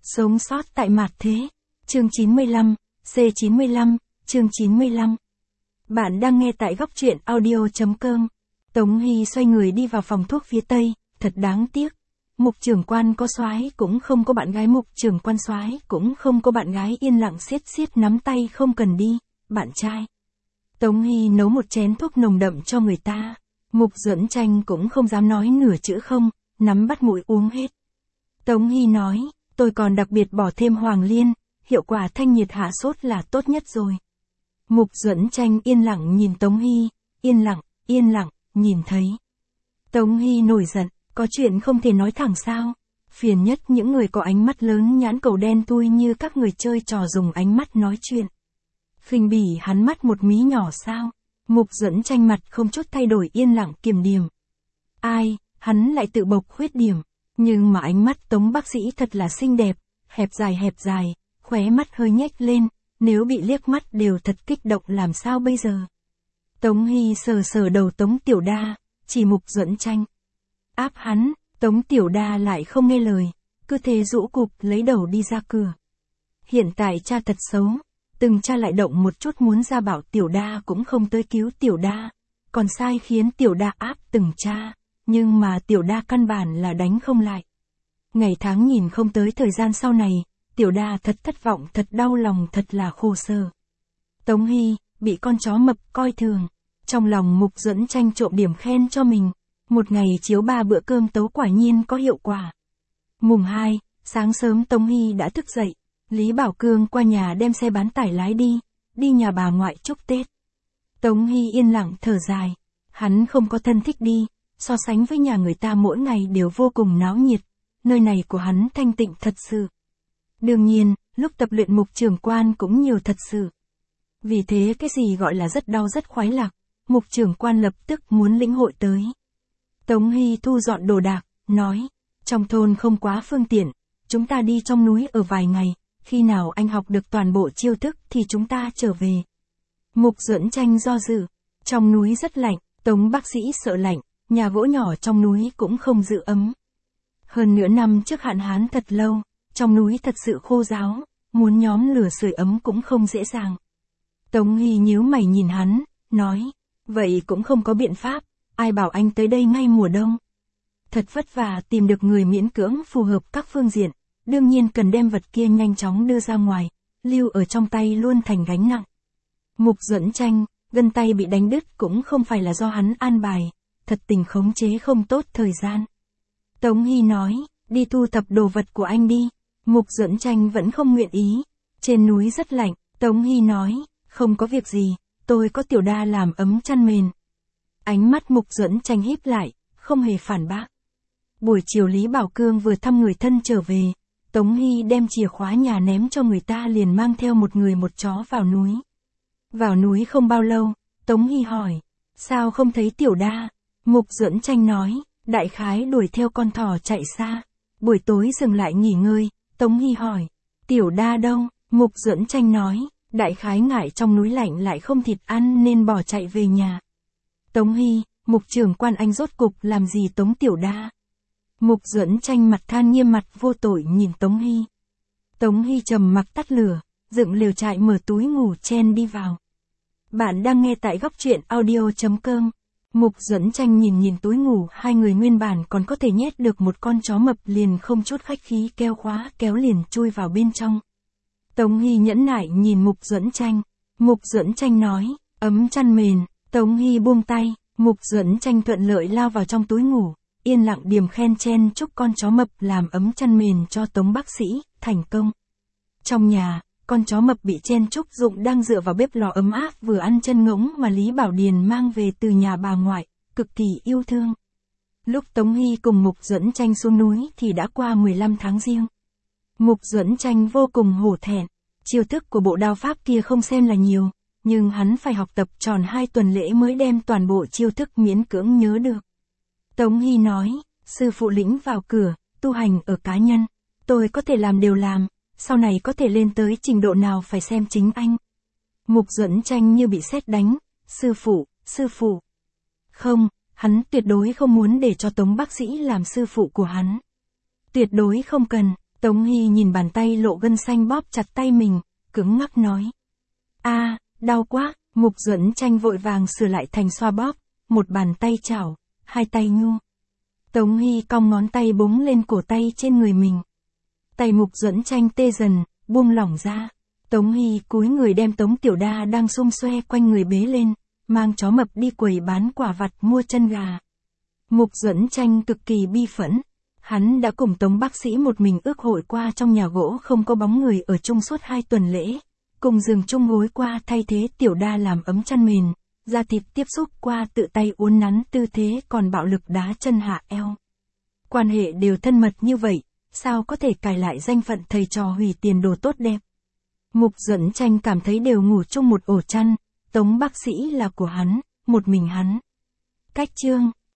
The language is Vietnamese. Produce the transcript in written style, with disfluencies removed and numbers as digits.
Sống sót tại mạt thế. Chương 95, C95, chương 95. Bạn đang nghe tại góc truyện audio.com. Tống Hy xoay người đi vào phòng thuốc phía tây, thật đáng tiếc. Mục trưởng quan có soái cũng không có bạn gái, mục trưởng quan soái cũng không có bạn gái, yên lặng siết siết nắm tay, không cần đi, bạn trai. Tống Hy nấu một chén thuốc nồng đậm cho người ta. Mục Duẫn Tranh cũng không dám nói nửa chữ không, nắm bắt mũi uống hết. Tống Hy nói, tôi còn đặc biệt bỏ thêm hoàng liên, hiệu quả thanh nhiệt hạ sốt là tốt nhất rồi. Mục Duẫn Tranh yên lặng nhìn Tống Hy, yên lặng, nhìn thấy. Tống Hy nổi giận, có chuyện không thể nói thẳng sao? Phiền nhất những người có ánh mắt lớn, nhãn cầu đen thui như các người chơi trò dùng ánh mắt nói chuyện. Khinh bỉ hắn mắt một mí nhỏ sao? Mục Duẫn Tranh mặt không chút thay đổi, yên lặng kiềm điểm. Ai, hắn lại tự bộc khuyết điểm. Nhưng mà ánh mắt Tống bác sĩ thật là xinh đẹp, hẹp dài, khóe mắt hơi nhếch lên, nếu bị liếc mắt đều thật kích động, làm sao bây giờ? Tống Hy sờ đầu Tống Tiểu Đa, chỉ Mục Duẫn Tranh. Áp hắn, Tống Tiểu Đa lại không nghe lời, cứ thế rũ cụp lấy đầu đi ra cửa. Hiện tại cha thật xấu, từng cha lại động một chút muốn ra bảo Tiểu Đa cũng không tới cứu Tiểu Đa, còn sai khiến Tiểu Đa áp từng cha. Nhưng mà Tiểu Đa căn bản là đánh không lại. Ngày tháng nhìn không tới thời gian sau này, Tiểu Đa thật thất vọng, thật đau lòng, thật là khổ sở. Tống Hy, bị con chó mập coi thường. Trong lòng Mục Duẫn Tranh trộm điểm khen cho mình. Một ngày chiếu 3 bữa cơm tấu quả nhiên có hiệu quả. Mùng 2, sáng sớm Tống Hy đã thức dậy. Lý Bảo Cương qua nhà đem xe bán tải lái đi nhà bà ngoại chúc Tết. Tống Hy yên lặng thở dài. Hắn không có thân thích đi. So sánh với nhà người ta mỗi ngày đều vô cùng náo nhiệt, nơi này của hắn thanh tịnh thật sự. Đương nhiên, lúc tập luyện Mục trưởng quan cũng nhiều thật sự. Vì thế cái gì gọi là rất đau rất khoái lạc, Mục trưởng quan lập tức muốn lĩnh hội tới. Tống Hy thu dọn đồ đạc, nói, trong thôn không quá phương tiện, chúng ta đi trong núi ở vài ngày, khi nào anh học được toàn bộ chiêu thức thì chúng ta trở về. Mục Duẫn Tranh do dự, trong núi rất lạnh, Tống bác sĩ sợ lạnh. Nhà gỗ nhỏ trong núi cũng không giữ ấm. Hơn nửa năm trước hạn hán thật lâu, trong núi thật sự khô ráo, muốn nhóm lửa sưởi ấm cũng không dễ dàng. Tống Hy nhíu mày nhìn hắn, nói, vậy cũng không có biện pháp, ai bảo anh tới đây ngay mùa đông. Thật vất vả tìm được người miễn cưỡng phù hợp các phương diện, đương nhiên cần đem vật kia nhanh chóng đưa ra ngoài, lưu ở trong tay luôn thành gánh nặng. Mục Duẫn Tranh, gân tay bị đánh đứt cũng không phải là do hắn an bài. Thật tình khống chế không tốt thời gian. Tống Hy nói, đi thu thập đồ vật của anh đi. Mục Duẫn Tranh vẫn không nguyện ý. Trên núi rất lạnh, Tống Hy nói, không có việc gì, tôi có Tiểu Đa làm ấm chăn mền. Ánh mắt Mục Duẫn Tranh híp lại, không hề phản bác. Buổi chiều Lý Bảo Cương vừa thăm người thân trở về, Tống Hy đem chìa khóa nhà ném cho người ta, liền mang theo một người một chó vào núi. Vào núi không bao lâu, Tống Hy hỏi, sao không thấy Tiểu Đa? Mục Duẫn Tranh nói, đại khái đuổi theo con thỏ chạy xa. Buổi tối dừng lại nghỉ ngơi, Tống Hy hỏi, Tiểu Đa đâu? Mục Duẫn Tranh nói, đại khái ngại trong núi lạnh lại không thịt ăn nên bỏ chạy về nhà. Tống Hy, Mục trưởng quan anh rốt cục làm gì Tống Tiểu Đa? Mục Duẫn Tranh mặt than nghiêm, mặt vô tội nhìn Tống Hy. Tống Hy trầm mặc tắt lửa, dựng lều trại, mở túi ngủ chen đi vào. Bạn đang nghe tại góc truyện audio.com. Mục Duẫn Tranh nhìn túi ngủ, hai người nguyên bản còn có thể nhét được một con chó mập, liền không chút khách khí kéo khóa, kéo liền chui vào bên trong. Tống Hy nhẫn nại nhìn Mục Duẫn Tranh. Mục Duẫn Tranh nói, ấm chăn mền. Tống Hy buông tay, Mục Duẫn Tranh thuận lợi lao vào trong túi ngủ, yên lặng điềm khen chen chúc con chó mập làm ấm chăn mền cho Tống bác sĩ, thành công. Trong nhà, con chó mập bị chen chúc dụng đang dựa vào bếp lò ấm áp vừa ăn chân ngỗng mà Lý Bảo Điền mang về từ nhà bà ngoại, cực kỳ yêu thương. Lúc Tống Hy cùng Mục Duẫn Tranh xuống núi thì đã qua 15 tháng Giêng. Mục Duẫn Tranh vô cùng hổ thẹn, chiêu thức của bộ đao pháp kia không xem là nhiều, nhưng hắn phải học tập tròn 2 tuần lễ mới đem toàn bộ chiêu thức miễn cưỡng nhớ được. Tống Hy nói, sư phụ lĩnh vào cửa, tu hành ở cá nhân, tôi có thể làm đều làm. Sau này có thể lên tới trình độ nào phải xem chính anh. Mục Duẫn Tranh như bị sét đánh, sư phụ. Không, hắn tuyệt đối không muốn để cho Tống bác sĩ làm sư phụ của hắn. Tuyệt đối không cần, Tống Hy nhìn bàn tay lộ gân xanh bóp chặt tay mình, cứng ngắc nói. Đau quá, Mục Duẫn Tranh vội vàng sửa lại thành xoa bóp, một bàn tay chảo, hai tay nhu. Tống Hy cong ngón tay búng lên cổ tay trên người mình. Tay Mục Duẫn Tranh tê dần, buông lỏng ra. Tống Hy cúi người đem Tống Tiểu Đa đang xung xoe quanh người bế lên, mang chó mập đi quầy bán quả vặt mua chân gà. Mục Duẫn Tranh cực kỳ bi phẫn. Hắn đã cùng Tống bác sĩ một mình ước hội qua trong nhà gỗ không có bóng người ở chung suốt 2 tuần lễ. Cùng giường chung gối qua thay thế Tiểu Đa làm ấm chăn mền, da thịt tiếp xúc qua tự tay uốn nắn tư thế còn bạo lực đá chân hạ eo. Quan hệ đều thân mật như vậy, sao có thể cài lại danh phận thầy trò hủy tiền đồ tốt đẹp. Mục Duẫn Tranh cảm thấy đều ngủ chung một ổ chăn, Tống bác sĩ là của hắn, một mình hắn. Cách chương